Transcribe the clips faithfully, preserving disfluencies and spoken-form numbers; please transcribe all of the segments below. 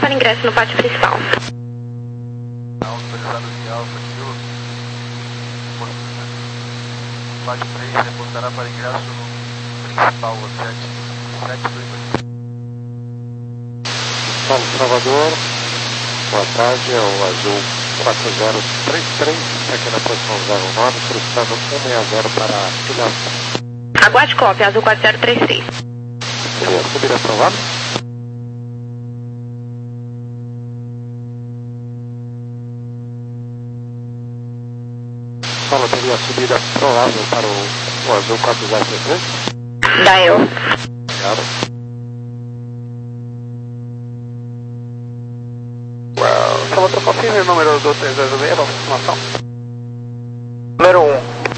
para ingresso no pátio principal. Autorizado de Alfa Kilo. Pátio três, reportará para ingresso no principal, o sete sete dois oito. Paulo Salvador, boa tarde, é o Azul quatro zero três três, aqui na posição zero nove, solicitando cento e sessenta para a filiação. Aguarde cópia, Azul quatro zero três três. Seria subida aprovada? Fala, teria subida provável para o, o Azul quatro zero três três? Da eu. Obrigado. Salvador, confirme o número do três zero zero, para confirmação. Número um.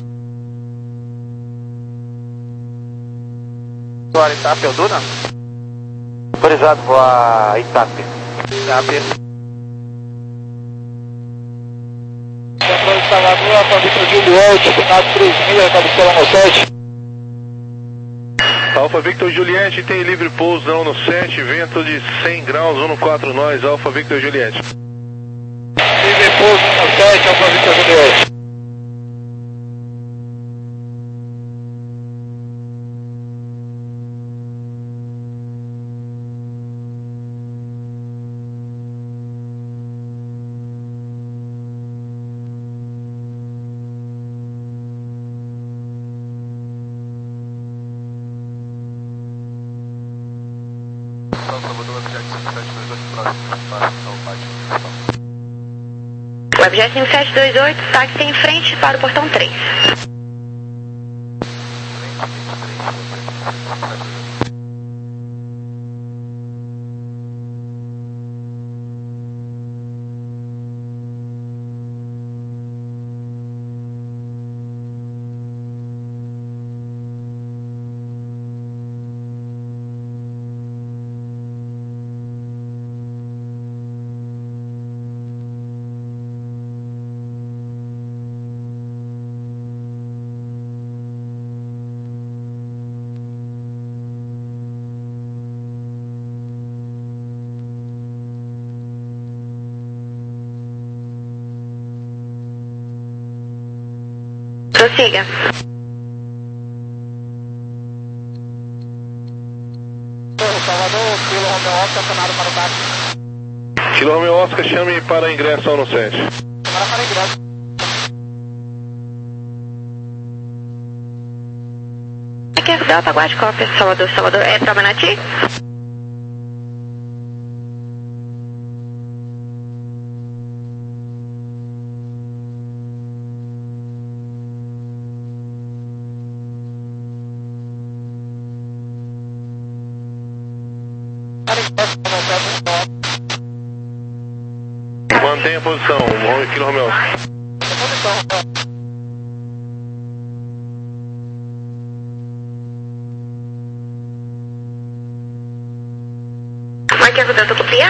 Voar Itape ou Duna? Autorizado voar Itape. Itape. Controle de Salvador, Alfa Victor Juliette, final três mil, cabeceira no sete. Alfa Victor Juliette tem livre pouso no sete, vento de cem graus, um no quatro nós, Alfa Victor Juliette. Livre pouso no sete, Alfa Victor Juliette. Salvador, Objet cinco sete dois oito, próximo, próximo ao pátio principal. Webjet cinco sete dois oito, táxi em frente para o portão três. Prossiga. Salvador, Kilo Romeo Oscar, chamado para o táxi. Kilo Romeo Oscar, chame para ingresso no sete. Chamada para ingresso. Aqui é Delta, aguarde cópia, Salvador, Salvador. É para Manati? Mantenha a posição, Kilo Romeo Oscar. Aqui é Delta, copia.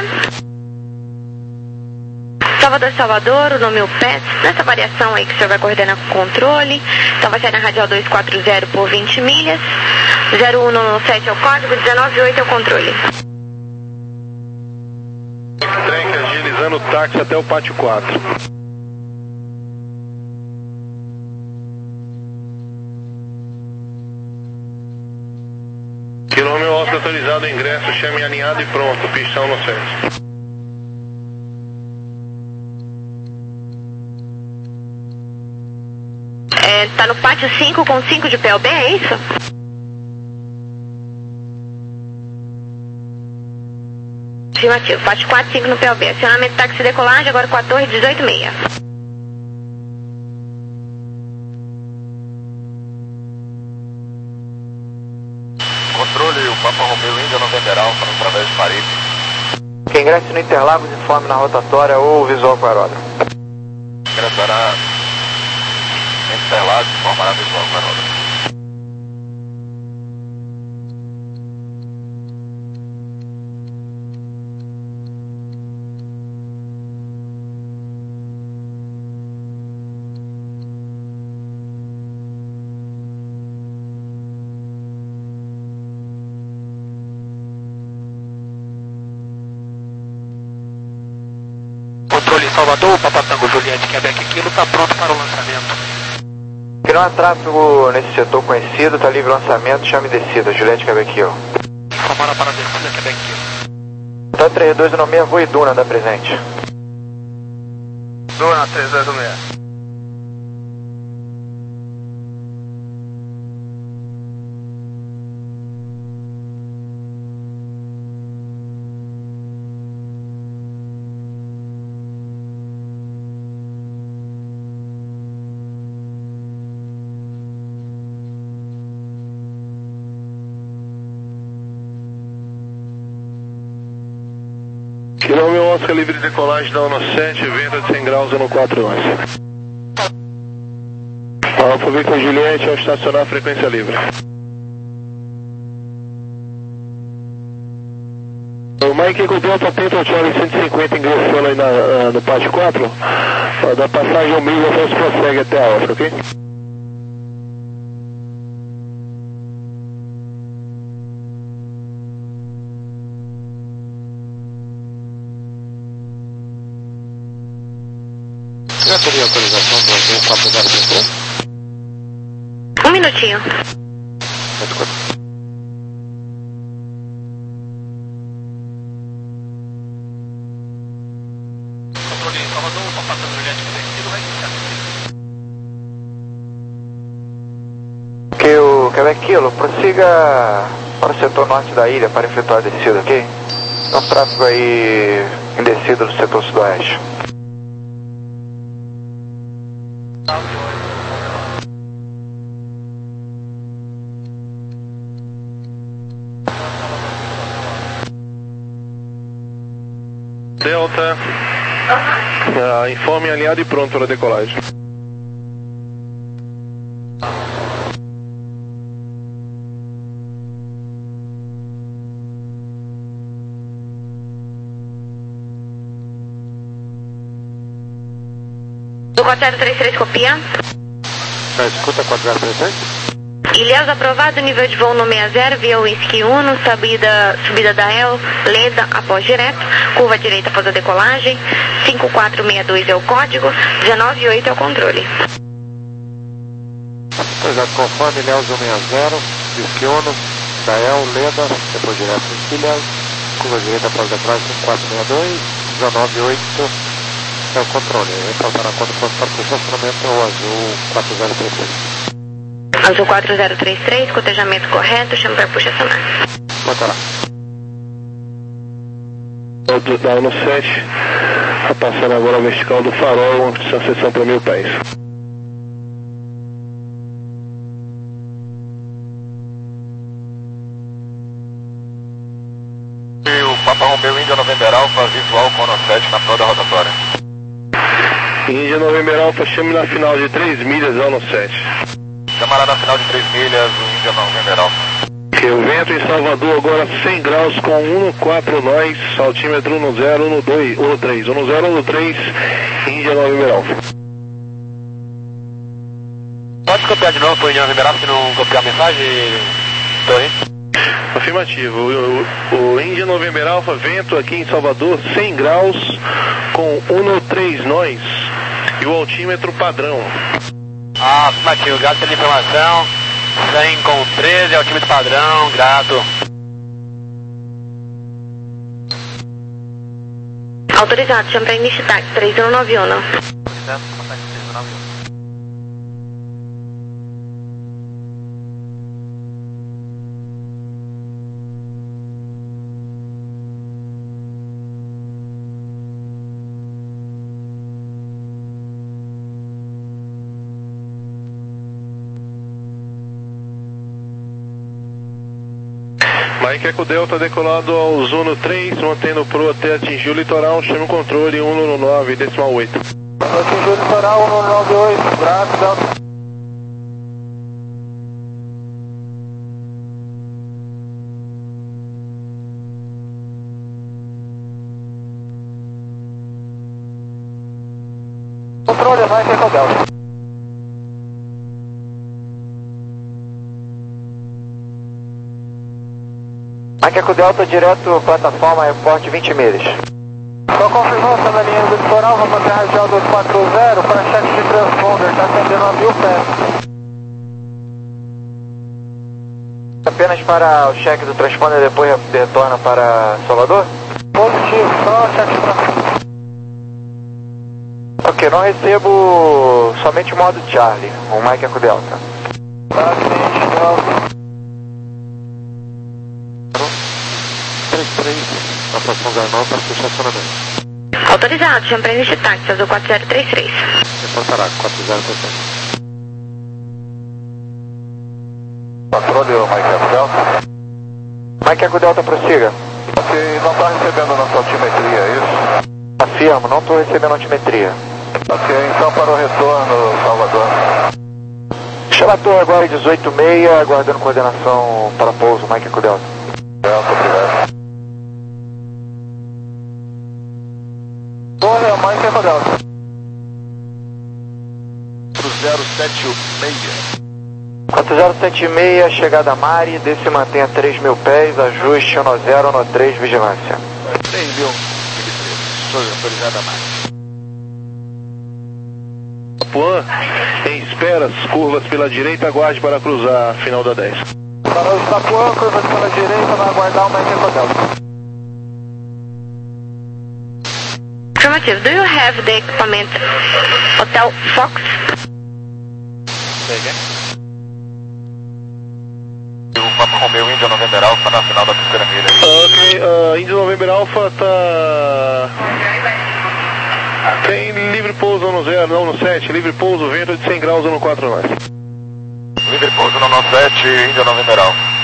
Salvador, Salvador, o nome é o P E T, nessa variação aí que o senhor vai coordenar com o controle. Então vai sair na radial duzentos e quarenta por vinte milhas. zero um nove sete é o código, dezenove oito é o controle. Trem agilizando o táxi até o pátio quatro. Kilo Romeo Oscar autorizado o ingresso, chame alinhado e pronto, pistão no centro. É, tá no pátio cinco com cinco de P L B, é isso? Afirmativo, pátio quatro cinco no P L B. Acionamento táxi decolagem, agora com a torre dezoito seis. Controle, o Papa Romeu ainda não venderá para através de Paris. Quem ingresse no Interlagos informe na rotatória ou visual com aeródromo. Ingressará em Interlagos, formará visual com aeródromo. Salvador, Papa Tango Juliette, Quebec Kilo, está pronto para o lançamento. Que não há tráfego nesse setor conhecido, está livre lançamento, chame descida, Juliette Quebec Kilo. Informara para a descida, Quebec Kilo. Tá três dois um seis, voo e Duna, dá presente. Duna três dois um seis. Quilômetro Oscar livre de decolagem da ONU sete, vento de cem graus, ONU quatro nós. Alfa Victor Juliette, ao estacionar, frequência livre. O Mike Eco Delta tenta o Charlie cento e cinquenta ingressando aí na, no pátio quatro. Da passagem ao milho, você prossegue até a Oscar, ok? Já teria autorização do Azul quatro zero três três? Um minutinho. Controle Salvador, Papa Tango Juliette, Quebec Kilo, vai iniciar. Que o Quebec Kilo prossiga para o setor norte da ilha para efetuar a descida, ok? Tem um tráfego aí em descida do setor sudoeste. Delta, uh, informe alinhado e pronto para a decolagem. Do quatro zero três três, copia. É, escuta quatro zero três três? Ilhéus aprovado, nível de voo no sessenta, via Whisky Uno, subida, subida da El, Leda, após direto, curva direita após a decolagem, cinco quatro seis dois é o código, dezenove oito é o controle. Projeto conforme, Ilhéus cento e sessenta, Whisky Uno, Dael, Leda, depois direto em Ilhéus, curva direita após a decolagem, cinco quatro seis dois, dezenove oito é o controle. Então está na conta para o estacionamento o Azul quatro zero três três. Azul quatro zero três três, cotejamento correto, chama para puxa acionar. Bota lá. Do, da ONU sete, está passando agora a vertical do farol, transição para mil pés. E o Papa Romeo Índia November Alpha, visual com ONU sete na prova da rotatória. Índia November Alpha, chame na final de três milhas, ONU sete. Camarada na final de três milhas, o Índia November Alpha. Que o vento em Salvador agora cem graus com um quatro nós, altímetro um zero um dois um três, um zero um três, Índia November Alpha. Pode copiar de novo para o Índia November Alpha, se não copiar a mensagem, Torre? Afirmativo, o, o, o Índia November Alpha, vento aqui em Salvador cem graus com um três nós e o altímetro padrão. Ah, afirmativo, grato pela informação. cem com treze, altímetro padrão, grato. Autorizado, chama para início de táxi, três um nove um. Mike Eco Delta decolado ao Zuno três, mantendo o Pro até atingir o litoral, chame o controle um nove decimal oito. Atingiu o litoral um nove oito, grato, Delta. Controle, Mike Eco Delta. Mike Eco Delta direto plataforma aeroporto vinte milhas. Qual confirmou, está na linha do litoral, vou manter a radial dois quatro zero para cheque de transponder, está atendendo a mil pés. Apenas para o cheque do transponder, depois retorna para Salvador? Positivo, só cheque de transponder. Ok, não recebo somente o modo Charlie, o Mike Eco Delta. Tá, cliente, Delta. três três, aproximação Garnal para estacionamento. Autorizado, chama para de táxi, azul quatro zero três três. Reportará, quatro zero três três. Controle, Mike Eco Delta. Mike Eco Delta, prossiga. Ok, não está recebendo nossa altimetria, é isso? Afirmo, não estou recebendo altimetria. Ok, então para o retorno, Salvador. Chalator agora dezoito e meia, aguardando coordenação para pouso, Mike Eco Delta. Delta, obrigado. Torre, Mike Eco Delta. zero sete seis. quatro zero sete seis, chegada a Mari, desce e mantém a três mil pés, ajuste um zero um três, vigilância. três mil, sou autorizada a mais. Puan, em esperas, curvas pela direita, aguarde para cruzar, final da dez. Para o Itapuã, curvas pela direita, vai aguardar o Mike Eco Delta. Affirmative, do you have the equipment Hotel Fox? Say again? O Papa Romeo Índia November Alpha na final da terceira milha. Ok, uh, Índia November Alpha tá... Tem livre pouso no zero, não no sete, livre pouso, vento de cem graus no quatro nós. Livre pouso no sete, Índia November Alpha.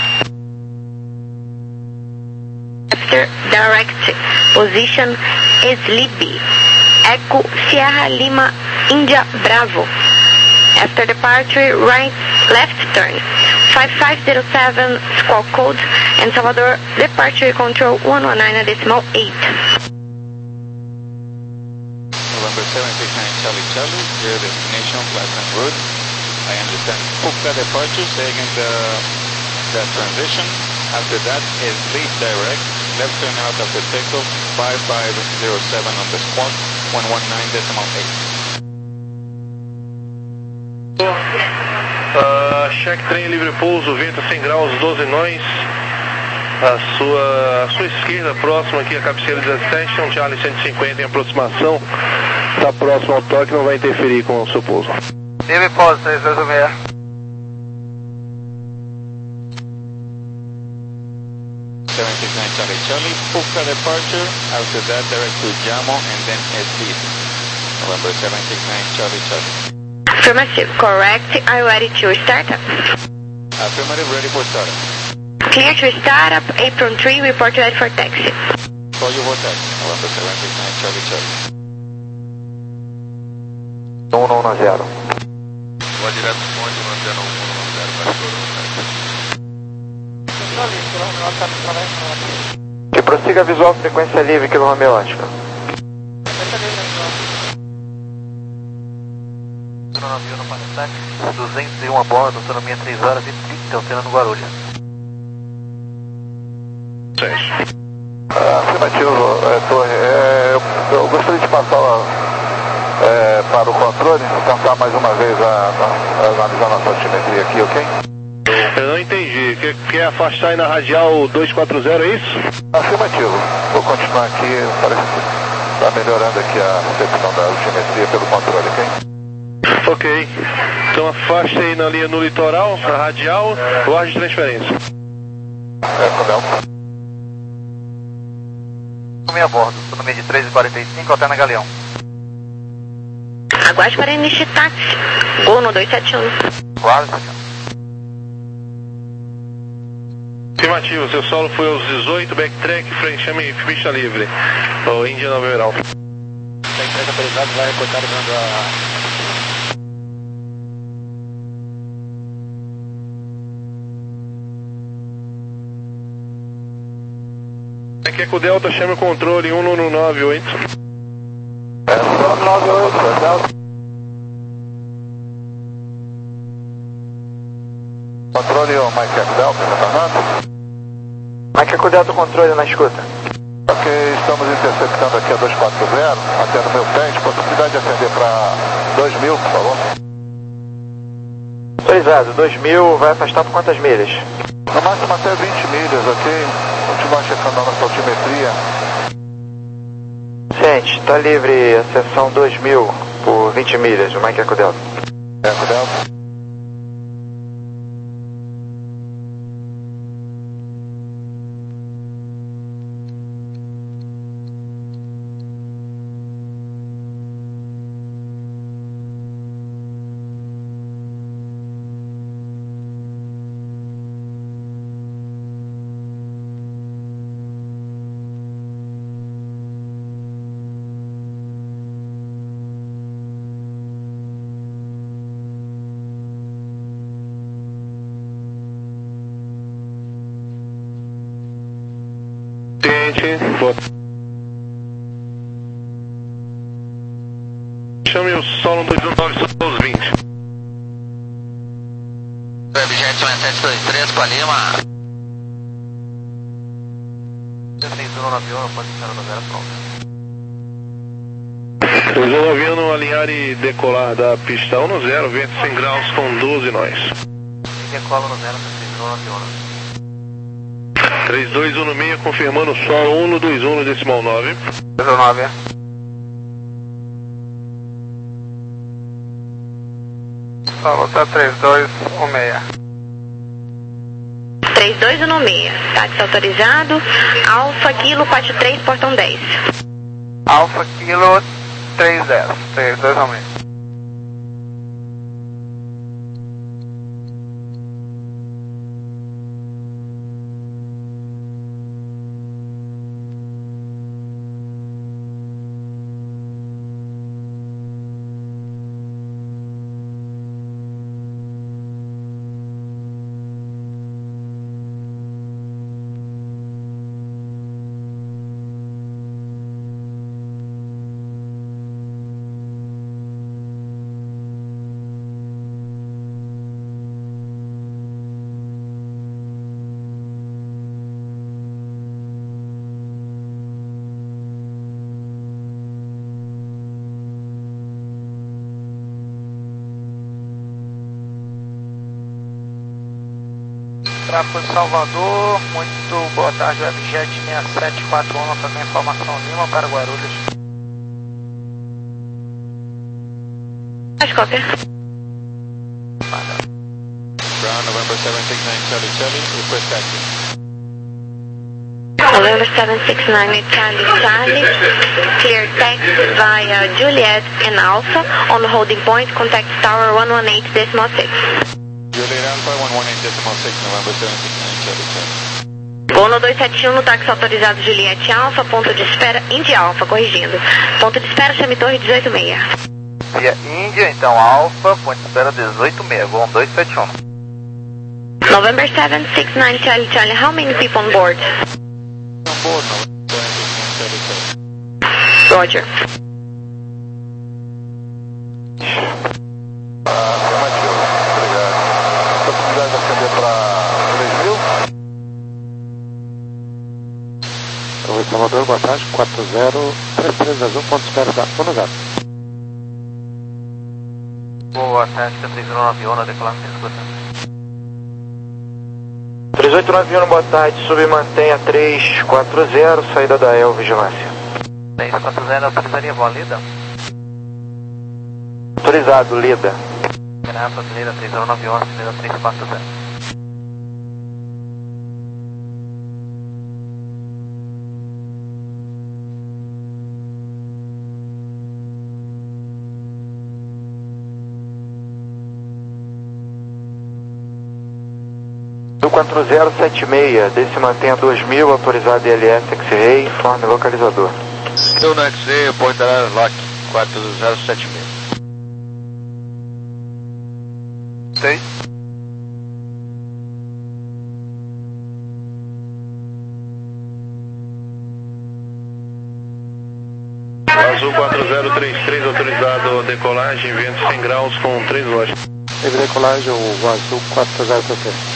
After direct position Sleepy, Echo Sierra Lima India Bravo. After departure, right, left turn, five five zero seven squawk code, and Salvador departure control one one nine decimal eight. November seven six nine Charlie Charlie, your destination Pleasant Road. I understand Puka departure, taking the, the transition. After that is lead direct, left turn out of the takeoff, five five zero seven on the squawk, one one nine decimal eight. Uh, cheque trem livre pouso, vento cem graus, doze nós. A sua, a sua esquerda, próxima aqui, a cabeceira dezessete, um Charlie cento e cinquenta em aproximação. Está próximo ao toque, não vai interferir com o seu pouso. Livre pouso, seis dois seis. seven six nine Charlie Charlie, Puka departure, after that direct to Jamo and then S D. November seven six nine Charlie Charlie. Affirmative, correct. Are you ready to start up? Affirmative, ready for startup. Clear to start up, apron three, report ready for taxi. Call you for taxi, November seven six nine Charlie Charlie. um um zero. Vou direto do ponte, um zero um zero, pastor. Que prossiga visual frequência livre, que Romeo Oscar. Autonomia no Panetac, duzentos e um a bordo, autonomia três horas e trinta, alternando Guarulhos. Sérgio. Ah, afirmativo, é, torre. É, eu, eu gostaria de passar é, para o controle, tentar mais uma vez a, a, a analisar nossa altimetria aqui, ok? Eu não entendi. Quer, quer afastar aí na radial dois quatro zero, é isso? Afirmativo. Vou continuar aqui, parece que está melhorando aqui a recepção da altimetria pelo controle, ok? Ok. Então afaste aí na linha no litoral, na radial, guarde de transferência. É, Codel. Autonomia a bordo, autonomia de três e quarenta e cinco, alterna Galeão. Aguarde para início de táxi. Gol no dois sete um. Quase. Afirmativo, seu solo foi aos dezoito, backtrack, frente, chame pista livre. O Índia November Alpha. Backtrack autorizado, vai reportar dando a... Aqui é com o Delta, chame o controle um nove nove oito. É, nove nove oito, Delta. Controle o Mike Eco Delta, retornando? Mike Eco Delta, controle na escuta. Ok, estamos interceptando aqui a dois quatro zero, até no meu pente, possibilidade de ascender para dois mil, por favor. Autorizado, dois mil, vai afastar por quantas milhas? No máximo até vinte milhas, ok? Continuar checando a nossa altimetria. Gente, está livre a seção dois mil por vinte milhas, o Mike Eco Delta. Eco Delta. Chame o solo dois um nove Souls vinte. Webjet um sete dois três com a Lima. três um nove um, pode estar no zero pronto. três um nove um alinhar e decolar da pista um no zero, vento cem graus com doze nós. Decola no zero, três um nove um. três dois um no meio, confirmando solo um no dois um no decimal nove. três um nove. Solo tá três dois um seis. três dois um seis, táxi autorizado, Alfa Kilo quatro três, portão dez. Alfa Kilo três dez, três dois um seis. Tráfego de Salvador, muito boa tarde, Webjet seis sete quatro um, fazendo informação Lima para Guarulhos. Copy. Ground November seven six nine Charlie Charlie, request taxi. November seven six nine Charlie Charlie, clear taxi via Juliet and Alpha on the holding point, contact tower one one eight decimal six. Juliet Alpha one one eight decimal six, November seven six nine Charlie Charlie. Voo no dois sete um no táxi autorizado Juliette Alpha, ponto de espera Indy Alpha, corrigindo. Ponto de espera Chame Torre dezoito seis. Via Índia, então Alpha, ponto de espera dezoito seis, voo dois sete um. November seven six nine Charlie Charlie, how many people on board? On board, November seven six nine Charlie Charlie. Roger. Afirmativo, obrigado. Possibilidade de ascender para três mil? Oi, Salvador, boa tarde, quatro zero três três azul, ponto de espera da um zero. Boa tarde, três um nove um, decolando sem escuta. três oito nove um, boa tarde, submantenha três quatro zero, saída da E L, vigilância. três quatro zero, autorizaria voa Lida? Autorizado, Lida. Graças, Lida, três um nove um, Lida três quatro zero. quatro zero sete seis, desse mantenha dois mil, autorizado I L S X-Ray, informe localizador. Estou no X-Ray, apontará lock quatro zero sete seis. Sei. Azul quatro zero três três, autorizado decolagem, vento cem graus com três lojas. Teve decolagem, o azul quatro zero três três.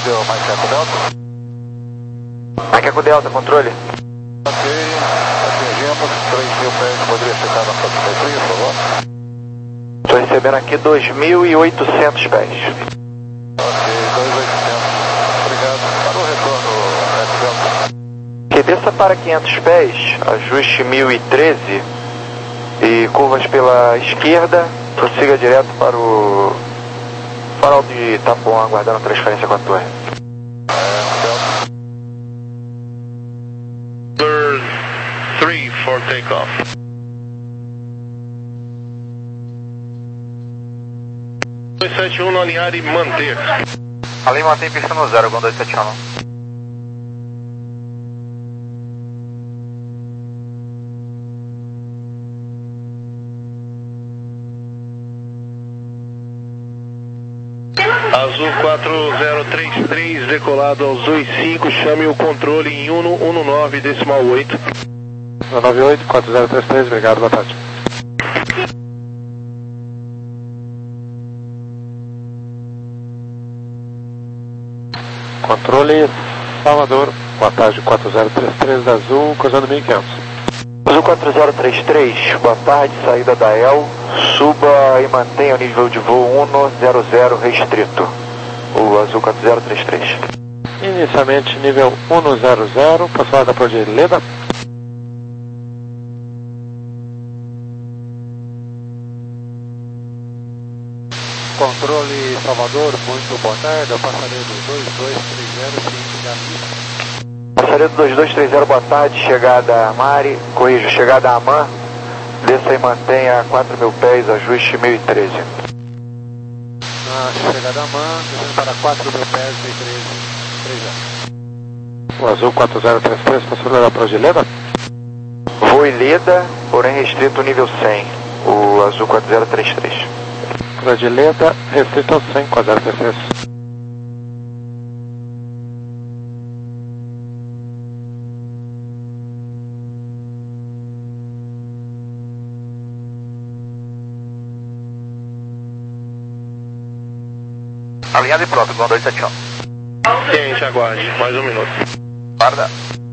Controle, Mike Eco Delta. Mike Eco Delta, controle. Ok, atingimos três mil pés, poderia checar na altimetria, por favor? Estou recebendo aqui dois mil e oitocentos pés. Ok, dois mil e oitocentos. Obrigado. Para o retorno, Eco Delta. Desça para quinhentos pés, ajuste mil e treze e curvas pela esquerda, prossiga direto para o farol de Itapuã, aguardando a transferência com a torre. Number three for takeoff. dois sete um no alinhar e manter. Alinha e mantém pista no zero, com dois sete um. Azul quatro zero três três, decolado aos dois cinco, chame o controle em um um nove decimal oito. um nove oito, quatro zero três três, obrigado, boa tarde. Controle Salvador, boa tarde, quatro zero três três da Azul, cruzando mil e quinhentos. Azul quatro zero três três, boa tarde, saída da E L, suba e mantenha o nível de voo cento restrito, o Azul quatro zero três três. Inicialmente nível cento, passada por de Leda. Controle Salvador, muito boa tarde, eu passarei do dois dois três zero, cinco da Lima. Passaria do dois dois três zero, boa tarde, chegada a Mari, corrijo, chegada a Amã, desça e mantenha quatro mil pés, ajuste mil e treze. Ah, chegada a Amã, descendo para quatro mil pés, mil e treze, três zero. O Azul quatro zero três três, passou lá para o de Leda? Voo em Leda, porém restrito nível cem, o Azul quatro zero três três. Para de Leda, restrito ao cem, quatro zero três três. Alinhado e pronto, com dois sete um. Ciente, aguarde, mais um minuto. Guarda.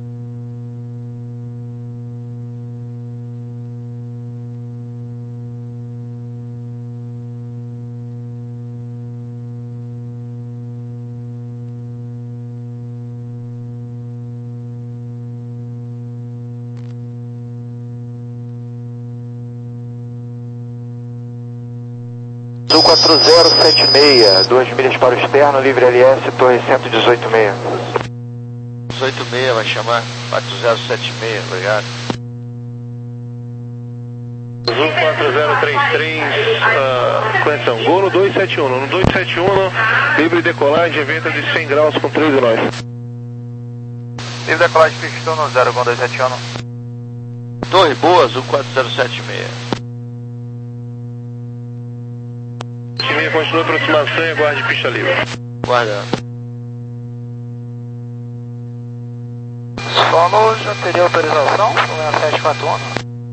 Azul quatro zero sete seis, duas milhas para o externo, livre L S, torre cento e dezoito seis. dezoito seis vai chamar, quatro zero sete seis, obrigado. Azul quatro zero três três, uh, conexão, gol no dois sete um, no dois sete um, livre decolagem, vento de cem graus com três e nós. Livre decolagem, pistou no zero com dois sete um. Torre boa, Azul quatro zero sete seis. Time continua a aproximação e aguarde pista livre. Guarda. Solo já teria autorização? Foi sete quatro um?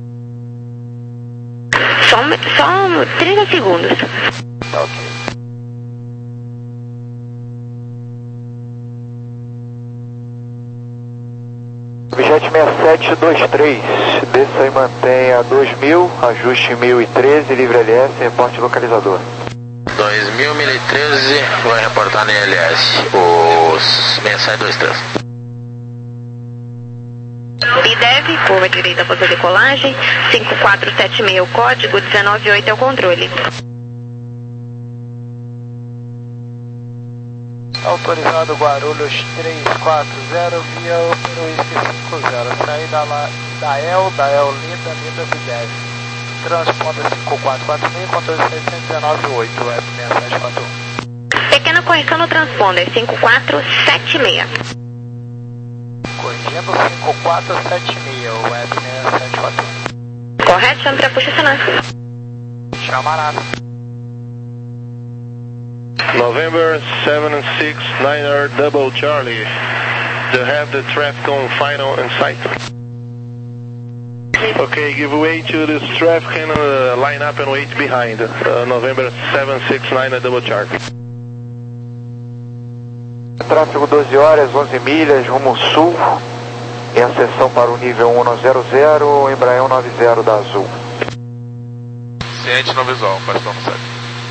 Só, só trinta segundos. Tá ok. Objet seis sete dois três, desça e mantenha dois mil, ajuste mil e treze, livre L S, reporte localizador. dois mil, mil e treze, vai reportar na L S, os seis sete dois três. B D E V, curva direita após a decolagem, cinco quatro sete seis o código, dezenove oito é o controle. Autorizado Guarulhos três quatro zero via Operoisque cinco zero, saída lá da E L, da E L Lida, Lida B D E V. Transponder cinco quatro quatro seis, controle setecentos e dezenove oito, web seis sete quatro um. Pequena correção no transponder, cinco quatro sete seis. Corrigindo cinco quatro sete seis, web seis sete quatro um. Correto, chame para posicionar. Chamarada. November seven six niner double Charlie. They have the traffic on final and sight. Okay, give way to this traffic and uh, line up and wait behind. Uh, November seven six niner double Charlie. Tráfego doze horas, onze milhas, rumo sul, em ascensão para o nível um zero zero, Embraer cento e noventa da Azul. Ciente no visual, bastão no sete.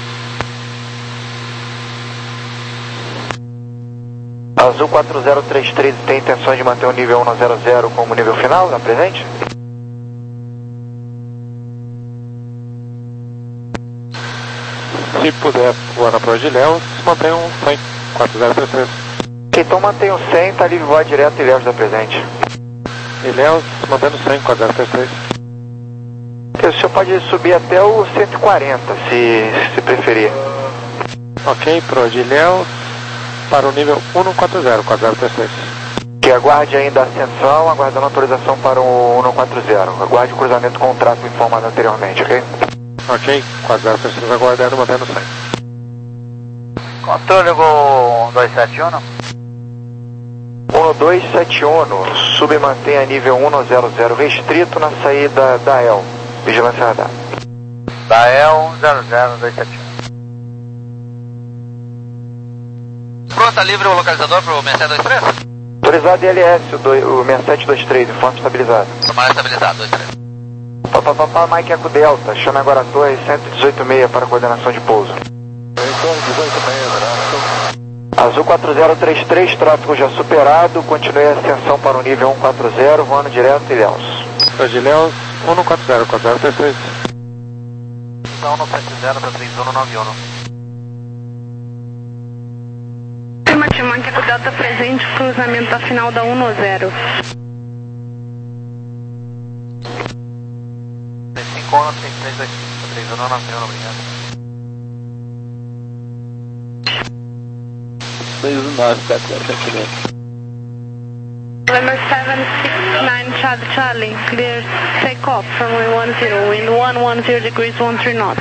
Azul quatro zero três três tem intenção de manter o nível um zero zero como nível final, na presente? Se puder voar na prova de Ilhéus, mantenha um cem, quatro zero três três. Então mantém o cem, tá livre voar direto Ilhéus da presente. Ilhéus, mantendo cem, quatro zero três três. O senhor pode subir até o cento e quarenta, se, se preferir. Ok, prova de Ilhéus, para o nível cento e quarenta, quatro zero três três. Que aguarde ainda a ascensão, aguardando autorização para o cento e quarenta. Aguarde o cruzamento com o tráfego informado anteriormente, ok? Ok, quatro zero três três aguardando, mantendo cem. Controle Gol dois sete um. um dois sete um, submantém a nível um zero zero restrito na saída da E L. Vigilância radar. Da E L um zero zero dois sete um. Pronto, tá livre o localizador pro seis sete dois três? Autorizado I L S, o, do, o seis sete dois três, informe estabilizado. Tomara estabilizado, dois três. Papapá, Mike Eco Delta, chame agora a torre cento e dezoito seis para coordenação de pouso. Torre dezoito seis, abraço. Azul quatro zero três três, tráfego já superado, continue a ascensão para o nível cento e quarenta, voando direto Ilhéus. Prova de Ilhéus, cento e quarenta, quatro zero três três. Então no sete zero para três um nove um. Mike Eco Delta presente, cruzamento da final da um zero. cinco um três três dois cinco, três um nove um, obrigado. dois um nove, quatro zero sete zero. November seven six nine Charlie Charlie, clear take off from one zero, wind one one zero degrees one three knots.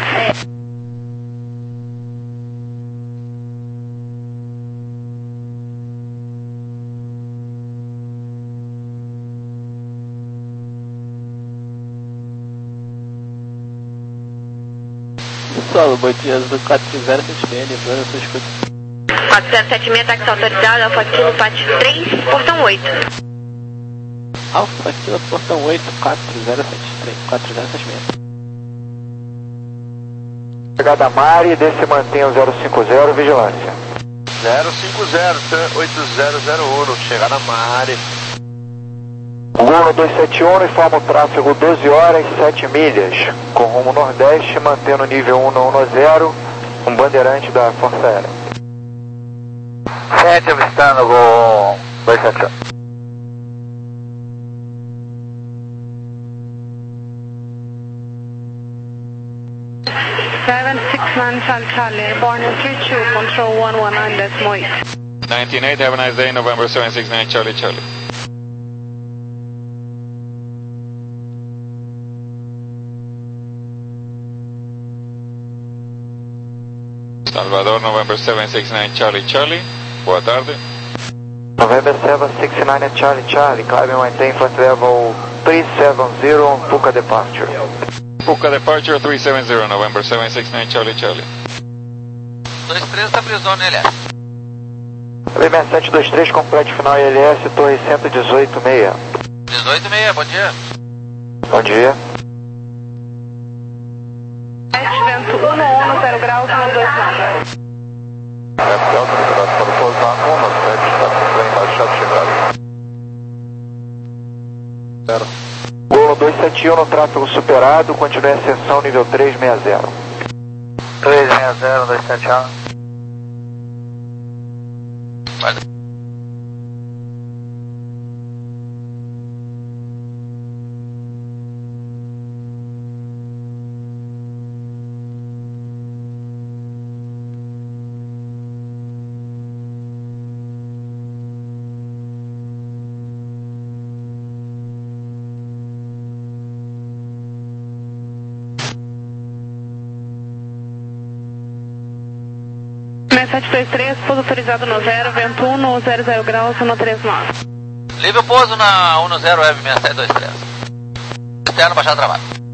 Solo, bom dia, do quatro zero sete seis, lembrando a sua escuta. quatro zero sete seis, táxi autorizado, Alfa Kilo, Pat três, portão oito. Alfa Kilo, portão oito, quatro zero sete três, quatro zero sete seis. Chegada Mari, desce mantenha o zero cinco zero, vigilância. zero cinco zero, oito zero zero um, chegada Mari. Gol dois sete um, informa o tráfego doze horas, sete milhas, com rumo nordeste, mantendo o nível cento e dez, um bandeirante da Força Aérea. sete avistando Gol dois sete um. seven six nine Charlie Charlie, airborne three two, control one one nine decimal eight. nineteen eight, have a nice day, November seven six nine, Charlie Charlie. Salvador, November seven six nine, Charlie Charlie. Boa tarde. November seven six nine Charlie Charlie, climbing maintain flight level three seven zero, Puka departure. Puka departure three seven zero, November seven six nine, Charlie Charlie. dois três tá prisão no L S. seis sete dois três, complete final I L S, torre cento e dezoito seis. dezoito seis, bom dia. Bom dia. Vento um zero graus, um dois nada. F Delta, liberado para pousar, um sete, está com trem baixado, chegado. Zero. Gol dois sete um no tráfego superado, continue a ascensão nível três seis zero. três seis zero, dois sete um. Vai. seis sete dois três, pouso autorizado no zero, vento um, zero zero graus, um três nove. Livre o pouso na um zero F seis sete dois três. Externo, baixar trabalho.